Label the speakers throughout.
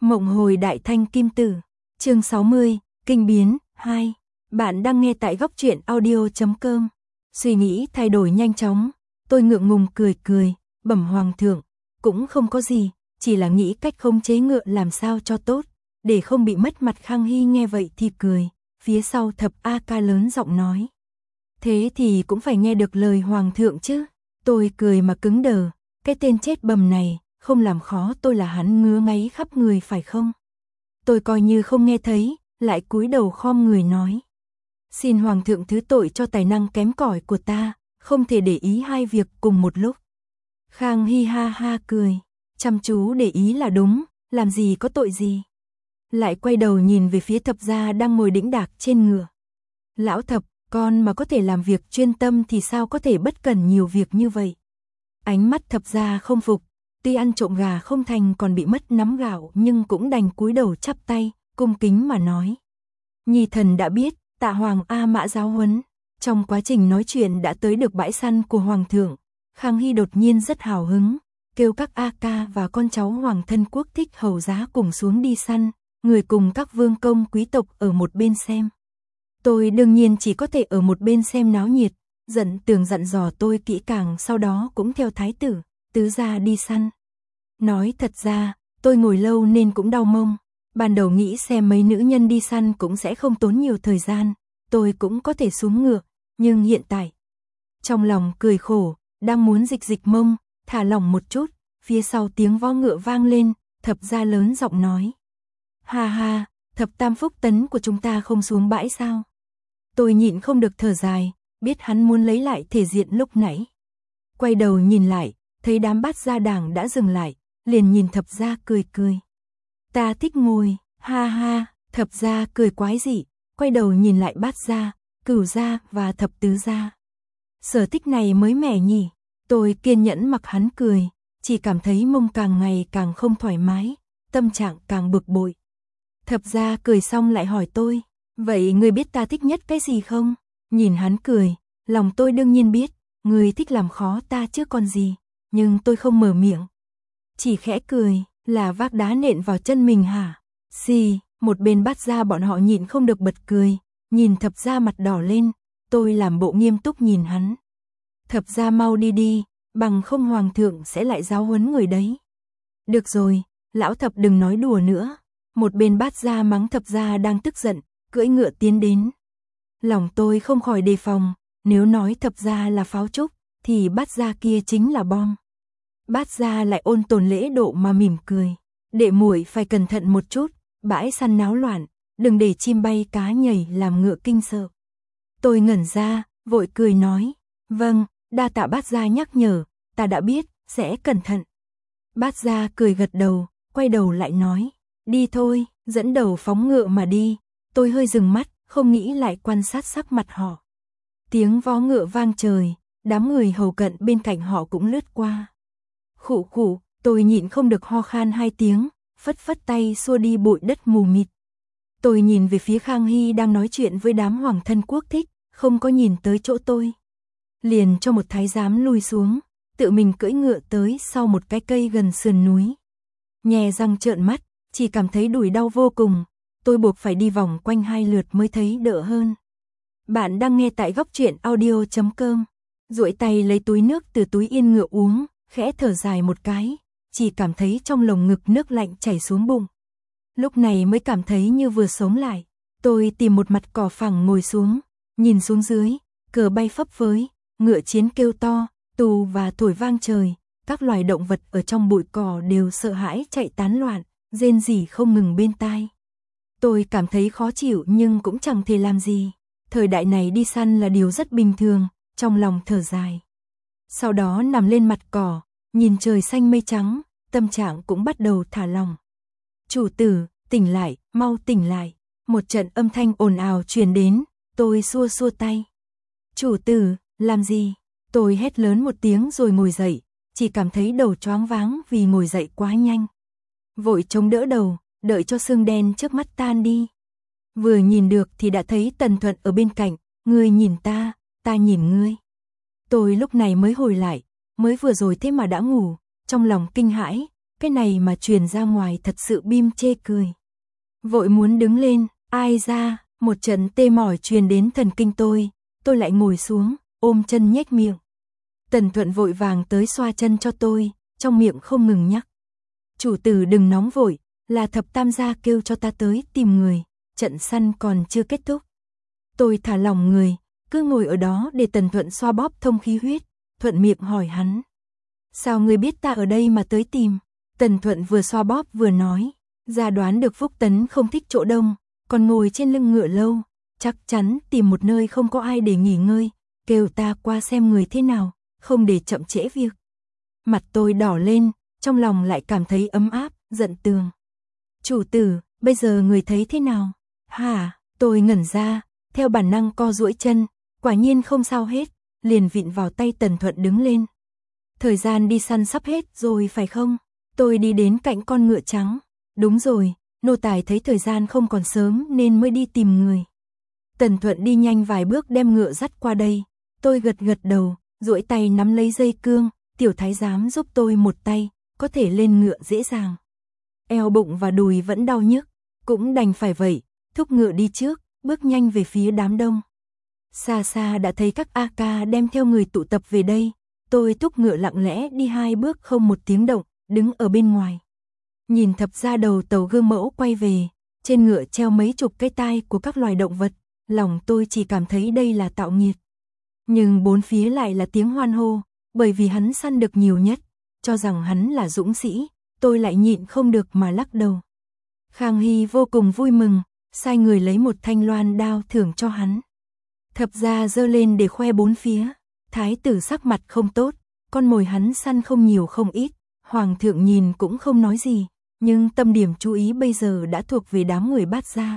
Speaker 1: Mộng hồi đại thanh kim tử, chương 60, kinh biến, 2. Bạn đang nghe tại góc truyện audio.com. Suy nghĩ thay đổi nhanh chóng, tôi ngượng ngùng cười, bẩm hoàng thượng, cũng không có gì, chỉ là nghĩ cách khống chế ngựa làm sao cho tốt, để không bị mất mặt. Khang Hy nghe vậy thì cười, phía sau Thập A Ca lớn giọng nói. Thế thì cũng phải nghe được lời hoàng thượng chứ. Tôi cười mà cứng đờ, cái tên chết bầm này, không làm khó tôi là hắn ngứa ngáy khắp người phải không? Tôi coi như không nghe thấy, lại cúi đầu khom người nói. Xin hoàng thượng thứ tội cho tài năng kém cỏi của ta, không thể để ý hai việc cùng một lúc. Khang Hy ha ha cười, chăm chú để ý là đúng, làm gì có tội gì. Lại quay đầu nhìn về phía Thập gia đang ngồi đĩnh đạc trên ngựa. Lão Thập, con mà có thể làm việc chuyên tâm thì sao có thể bất cần nhiều việc như vậy? Ánh mắt Thập gia không phục, tuy ăn trộm gà không thành còn bị mất nắm gạo nhưng cũng đành cúi đầu chắp tay, cung kính mà nói. Nhi thần đã biết, tạ hoàng A Mã giáo huấn. Trong quá trình nói chuyện đã tới được bãi săn của hoàng thượng, Khang Hy đột nhiên rất hào hứng, kêu các A Ca và con cháu hoàng thân quốc thích hầu giá cùng xuống đi săn, người cùng các vương công quý tộc ở một bên xem. Tôi đương nhiên chỉ có thể ở một bên xem náo nhiệt, giận tường dặn dò tôi kỹ càng, sau đó cũng theo thái tử, tứ gia đi săn. Nói thật ra, tôi ngồi lâu nên cũng đau mông. Ban đầu nghĩ xem mấy nữ nhân đi săn cũng sẽ không tốn nhiều thời gian, tôi cũng có thể xuống ngựa, nhưng hiện tại, trong lòng cười khổ, đang muốn dịch mông, thả lỏng một chút, phía sau tiếng vó ngựa vang lên, Thập gia lớn giọng nói. Ha ha, Thập tam phúc tấn của chúng ta không xuống bãi sao? Tôi nhịn không được thở dài, biết hắn muốn lấy lại thể diện lúc nãy. Quay đầu nhìn lại, thấy đám bát gia đảng đã dừng lại, liền nhìn Thập gia cười. Ta thích ngồi, ha ha. Thập gia cười quái dị, quay đầu nhìn lại bát gia, Cửu gia và Thập tứ gia. Sở thích này mới mẻ nhỉ. Tôi kiên nhẫn mặc hắn cười, chỉ cảm thấy mông càng ngày càng không thoải mái, tâm trạng càng bực bội. Thập gia cười xong lại hỏi tôi, vậy ngươi biết ta thích nhất cái gì không? Nhìn hắn cười, lòng tôi đương nhiên biết, ngươi thích làm khó ta chứ còn gì, nhưng tôi không mở miệng. Chỉ khẽ cười, là vác đá nện vào chân mình hả? Xì, một bên bát gia bọn họ nhịn không được bật cười, nhìn Thập gia mặt đỏ lên, tôi làm bộ nghiêm túc nhìn hắn. Thập gia mau đi, bằng không hoàng thượng sẽ lại giáo huấn người đấy. Được rồi, lão Thập đừng nói đùa nữa. Một bên bát gia mắng Thập gia đang tức giận, cưỡi ngựa tiến đến. Lòng tôi không khỏi đề phòng, nếu nói Thập gia là pháo trúc, thì bát gia kia chính là bom. Bát gia lại ôn tồn lễ độ mà mỉm cười. Đệ muội phải cẩn thận một chút, bãi săn náo loạn, đừng để chim bay cá nhảy làm ngựa kinh sợ. Tôi ngẩn ra, vội cười nói, vâng, đa tạ bát gia nhắc nhở, ta đã biết, sẽ cẩn thận. Bát gia cười gật đầu, quay đầu lại nói, đi thôi, dẫn đầu phóng ngựa mà đi. Tôi hơi dừng mắt, không nghĩ lại quan sát sắc mặt họ. Tiếng vó ngựa vang trời, đám người hầu cận bên cạnh họ cũng lướt qua. Khụ khụ, tôi nhịn không được ho khan 2 tiếng, phất tay xua đi bụi đất mù mịt. Tôi nhìn về phía Khang Hy đang nói chuyện với đám hoàng thân quốc thích, không có nhìn tới chỗ tôi. Liền cho một thái giám lui xuống, tự mình cưỡi ngựa tới sau một cái cây gần sườn núi. Nhè răng trợn mắt, chỉ cảm thấy đùi đau vô cùng, tôi buộc phải đi vòng quanh 2 lượt mới thấy đỡ hơn. Bạn đang nghe tại góc truyện audio.com. Duỗi tay lấy túi nước từ túi yên ngựa uống, khẽ thở dài một cái, chỉ cảm thấy trong lồng ngực nước lạnh chảy xuống bụng. Lúc này mới cảm thấy như vừa sống lại. Tôi tìm một mặt cỏ phẳng ngồi xuống, nhìn xuống dưới, cờ bay phấp phới, ngựa chiến kêu to, tù và thổi vang trời, các loài động vật ở trong bụi cỏ đều sợ hãi chạy tán loạn, rên rỉ không ngừng bên tai. Tôi cảm thấy khó chịu nhưng cũng chẳng thể làm gì. Thời đại này đi săn là điều rất bình thường, trong lòng thở dài. Sau đó nằm lên mặt cỏ, nhìn trời xanh mây trắng, tâm trạng cũng bắt đầu thả lỏng. Chủ tử, tỉnh lại, mau tỉnh lại. Một trận âm thanh ồn ào truyền đến, tôi xua tay. Chủ tử, làm gì? Tôi hét lớn một tiếng rồi ngồi dậy, chỉ cảm thấy đầu choáng váng vì ngồi dậy quá nhanh. Vội chống đỡ đầu, đợi cho sương đen trước mắt tan đi. Vừa nhìn được thì đã thấy Tần Thuận ở bên cạnh, ngươi nhìn ta nhìn ngươi. Tôi lúc này mới hồi lại, mới vừa rồi thế mà đã ngủ, trong lòng kinh hãi, cái này mà truyền ra ngoài thật sự bim chê cười. Vội muốn đứng lên, ai ra, một trận tê mỏi truyền đến thần kinh tôi lại ngồi xuống, ôm chân nhếch miệng. Tần Thuận vội vàng tới xoa chân cho tôi, trong miệng không ngừng nhắc. Chủ tử đừng nóng vội, là thập tam gia kêu cho ta tới tìm người, trận săn còn chưa kết thúc. Tôi thả lỏng người, cứ ngồi ở đó để Tần Thuận xoa bóp thông khí huyết, thuận miệng hỏi hắn. Sao ngươi biết ta ở đây mà tới tìm? Tần Thuận vừa xoa bóp vừa nói, gia đoán được Phúc Tấn không thích chỗ đông, còn ngồi trên lưng ngựa lâu, chắc chắn tìm một nơi không có ai để nghỉ ngơi, kêu ta qua xem người thế nào, không để chậm trễ việc. Mặt tôi đỏ lên, trong lòng lại cảm thấy ấm áp, giận Tường. Chủ tử, bây giờ người thấy thế nào? Hả? Tôi ngẩn ra, theo bản năng co duỗi chân, quả nhiên không sao hết, liền vịn vào tay Tần Thuận đứng lên. Thời gian đi săn sắp hết rồi phải không? Tôi đi đến cạnh con ngựa trắng. Đúng rồi, nô tài thấy thời gian không còn sớm nên mới đi tìm người. Tần Thuận đi nhanh vài bước đem ngựa dắt qua đây. Tôi gật gật đầu, duỗi tay nắm lấy dây cương, tiểu thái giám giúp tôi một tay, có thể lên ngựa dễ dàng. Eo bụng và đùi vẫn đau nhức, cũng đành phải vậy, thúc ngựa đi trước, bước nhanh về phía đám đông. Xa xa đã thấy các A ca đem theo người tụ tập về đây, tôi thúc ngựa lặng lẽ đi 2 bước không một tiếng động, đứng ở bên ngoài. Nhìn thập gia đầu tàu gương mẫu quay về, trên ngựa treo mấy chục cái tai của các loài động vật, lòng tôi chỉ cảm thấy đây là tạo nghiệt. Nhưng bốn phía lại là tiếng hoan hô, bởi vì hắn săn được nhiều nhất, cho rằng hắn là dũng sĩ, tôi lại nhịn không được mà lắc đầu. Khang Hy vô cùng vui mừng, sai người lấy một thanh loan đao thưởng cho hắn. Thập gia giơ lên để khoe bốn phía, thái tử sắc mặt không tốt, con mồi hắn săn không nhiều không ít, hoàng thượng nhìn cũng không nói gì, nhưng tâm điểm chú ý bây giờ đã thuộc về đám người Bát gia.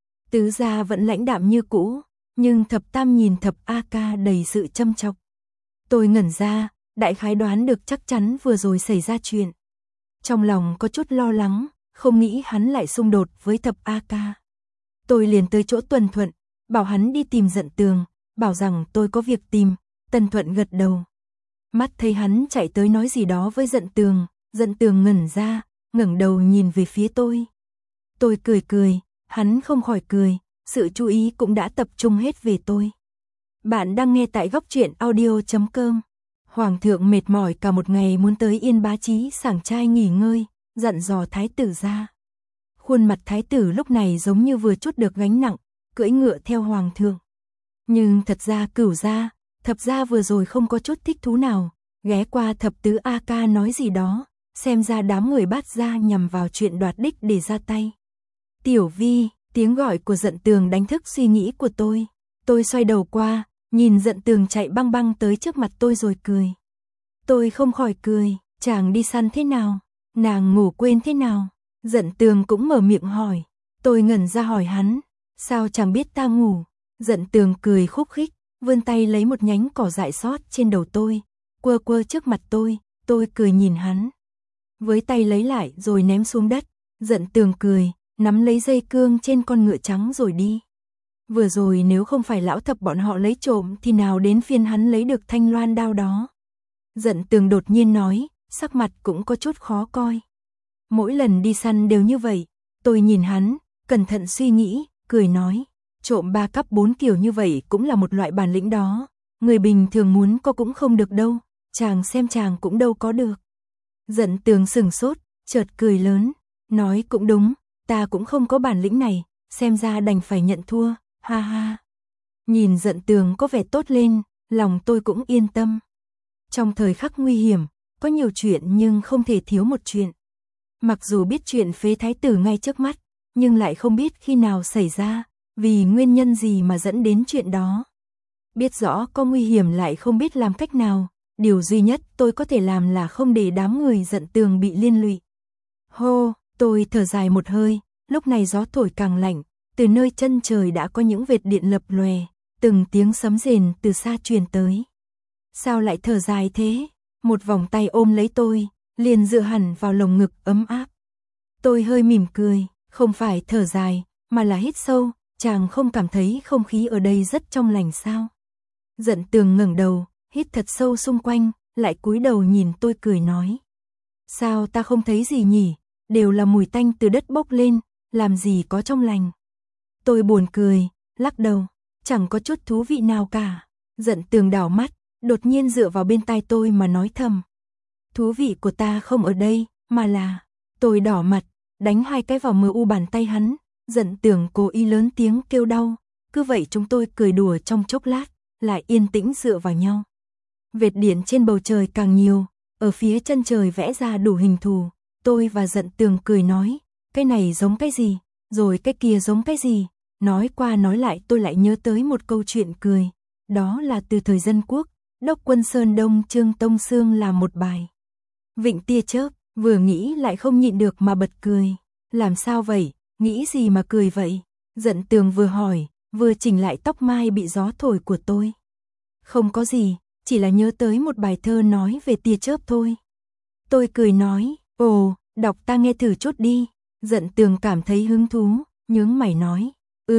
Speaker 1: Tứ gia vẫn lãnh đạm như cũ, nhưng thập tam nhìn thập A ca đầy sự châm chọc. Tôi ngẩn ra, đại khái đoán được chắc chắn vừa rồi xảy ra chuyện. Trong lòng có chút lo lắng, không nghĩ hắn lại xung đột với thập A ca. Tôi liền tới chỗ Tần Thuận, bảo hắn đi tìm Dận Tường, bảo rằng tôi có việc tìm. Tần Thuận gật đầu. Mắt thấy hắn chạy tới nói gì đó với Dận Tường ngẩn ra, ngẩng đầu nhìn về phía tôi. Tôi cười cười, hắn không khỏi cười, sự chú ý cũng đã tập trung hết về tôi. Bạn đang nghe tại góc truyện audio.com. Hoàng thượng mệt mỏi cả một ngày muốn tới Yên Bá Chí sảng trai nghỉ ngơi, dặn dò thái tử ra. Khuôn mặt thái tử lúc này giống như vừa trút được gánh nặng, cưỡi ngựa theo hoàng thượng. Nhưng thật ra Cửu gia, thập gia vừa rồi không có chút thích thú nào, ghé qua thập tứ A ca nói gì đó, xem ra đám người Bát gia nhằm vào chuyện đoạt đích để ra tay. Tiểu Vi, tiếng gọi của Dận Tường đánh thức suy nghĩ của tôi. Tôi xoay đầu qua, nhìn Dận Tường chạy băng băng tới trước mặt tôi rồi cười. Tôi không khỏi cười, chàng đi săn thế nào? Nàng ngủ quên thế nào? Dận Tường cũng mở miệng hỏi. Tôi ngẩn ra hỏi hắn, sao chàng biết ta ngủ? Dận Tường cười khúc khích, vươn tay lấy một nhánh cỏ dại sót trên đầu tôi, quơ quơ trước mặt tôi cười nhìn hắn. Với tay lấy lại rồi ném xuống đất, Dận Tường cười, nắm lấy dây cương trên con ngựa trắng rồi đi. Vừa rồi nếu không phải lão thập bọn họ lấy trộm thì nào đến phiên hắn lấy được thanh loan đao đó. Dận Tường đột nhiên nói, sắc mặt cũng có chút khó coi. Mỗi lần đi săn đều như vậy. Tôi nhìn hắn, cẩn thận suy nghĩ, cười nói, trộm 3 cấp 4 kiểu như vậy cũng là một loại bản lĩnh đó. Người bình thường muốn có cũng không được đâu, chàng xem chàng cũng đâu có được. Dận Tường sừng sốt, chợt cười lớn, nói cũng đúng, ta cũng không có bản lĩnh này, xem ra đành phải nhận thua, ha ha. Nhìn Dận Tường có vẻ tốt lên, lòng tôi cũng yên tâm. Trong thời khắc nguy hiểm, có nhiều chuyện nhưng không thể thiếu một chuyện. Mặc dù biết chuyện phế thái tử ngay trước mắt, nhưng lại không biết khi nào xảy ra, vì nguyên nhân gì mà dẫn đến chuyện đó. Biết rõ có nguy hiểm lại không biết làm cách nào, điều duy nhất tôi có thể làm là không để đám người Dận Tường bị liên lụy. Hô, tôi thở dài một hơi, lúc này gió thổi càng lạnh, từ nơi chân trời đã có những vệt điện lập lòe, từng tiếng sấm rền từ xa truyền tới. Sao lại thở dài thế? Một vòng tay ôm lấy tôi, liền dựa hẳn vào lồng ngực ấm áp. Tôi hơi mỉm cười, không phải thở dài, mà là hít sâu, chàng không cảm thấy không khí ở đây rất trong lành sao? Dận Tường ngẩng đầu, hít thật sâu xung quanh, lại cúi đầu nhìn tôi cười nói. Sao ta không thấy gì nhỉ? Đều là mùi tanh từ đất bốc lên, làm gì có trong lành. Tôi buồn cười, lắc đầu, chẳng có chút thú vị nào cả. Dận Tường đảo mắt, đột nhiên dựa vào bên tai tôi mà nói thầm. Thú vị của ta không ở đây, mà là... Tôi đỏ mặt, đánh 2 cái vào mờ u bàn tay hắn. Dận Tường cố ý lớn tiếng kêu đau. Cứ vậy chúng tôi cười đùa trong chốc lát, lại yên tĩnh dựa vào nhau. Vệt điện trên bầu trời càng nhiều, ở phía chân trời vẽ ra đủ hình thù. Tôi và Dận Tường cười nói, cái này giống cái gì, rồi cái kia giống cái gì. Nói qua nói lại tôi lại nhớ tới một câu chuyện cười. Đó là từ thời Dân Quốc, Đốc quân Sơn Đông Trương Tông Sương làm một bài. Vịnh tia chớp, vừa nghĩ lại không nhịn được mà bật cười. Làm sao vậy, nghĩ gì mà cười vậy? Dận Tường vừa hỏi, vừa chỉnh lại tóc mai bị gió thổi của tôi. Không có gì, chỉ là nhớ tới một bài thơ nói về tia chớp thôi. Tôi cười nói, ồ, đọc ta nghe thử chút đi. Dận Tường cảm thấy hứng thú, nhướng mày nói,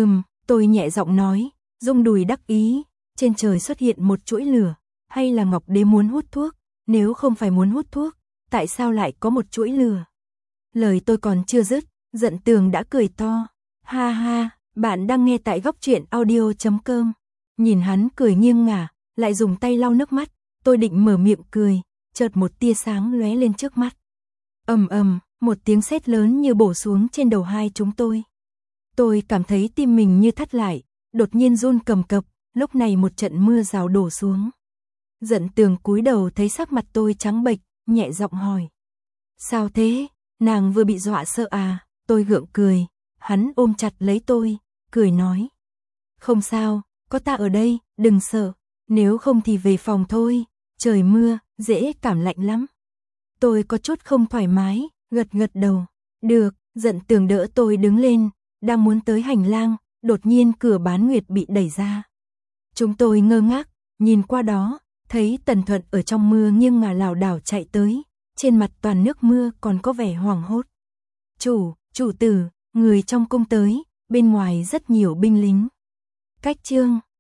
Speaker 1: tôi nhẹ giọng nói, rung đùi đắc ý. Trên trời xuất hiện một chuỗi lửa, hay là Ngọc Đế muốn hút thuốc? Nếu không phải muốn hút thuốc, tại sao lại có một chuỗi lửa? Lời tôi còn chưa dứt, Dận Tường đã cười to. Ha ha, bạn đang nghe tại góc truyện audio.com. Nhìn hắn cười nghiêng ngả, lại dùng tay lau nước mắt. Tôi định mở miệng cười, chợt một tia sáng lóe lên trước mắt. Ầm ầm, một tiếng sét lớn như bổ xuống trên đầu hai chúng tôi. Tôi cảm thấy tim mình như thắt lại, đột nhiên run cầm cập. Lúc này một trận mưa rào đổ xuống. Dận Tường cúi đầu thấy sắc mặt tôi trắng bệch, nhẹ giọng hỏi. Sao thế, nàng vừa bị dọa sợ à? Tôi gượng cười, hắn ôm chặt lấy tôi, cười nói. Không sao, có ta ở đây, đừng sợ, nếu không thì về phòng thôi, trời mưa, dễ cảm lạnh lắm. Tôi có chút không thoải mái, gật gật đầu. Được, Dận Tường đỡ tôi đứng lên, đang muốn tới hành lang, đột nhiên cửa bán nguyệt bị đẩy ra. Chúng tôi ngơ ngác, nhìn qua đó, thấy Tần Thuận ở trong mưa nghiêng ngả lảo đảo chạy tới, trên mặt toàn nước mưa còn có vẻ hoảng hốt. Chủ tử, người trong cung tới, bên ngoài rất nhiều binh lính. Cách chương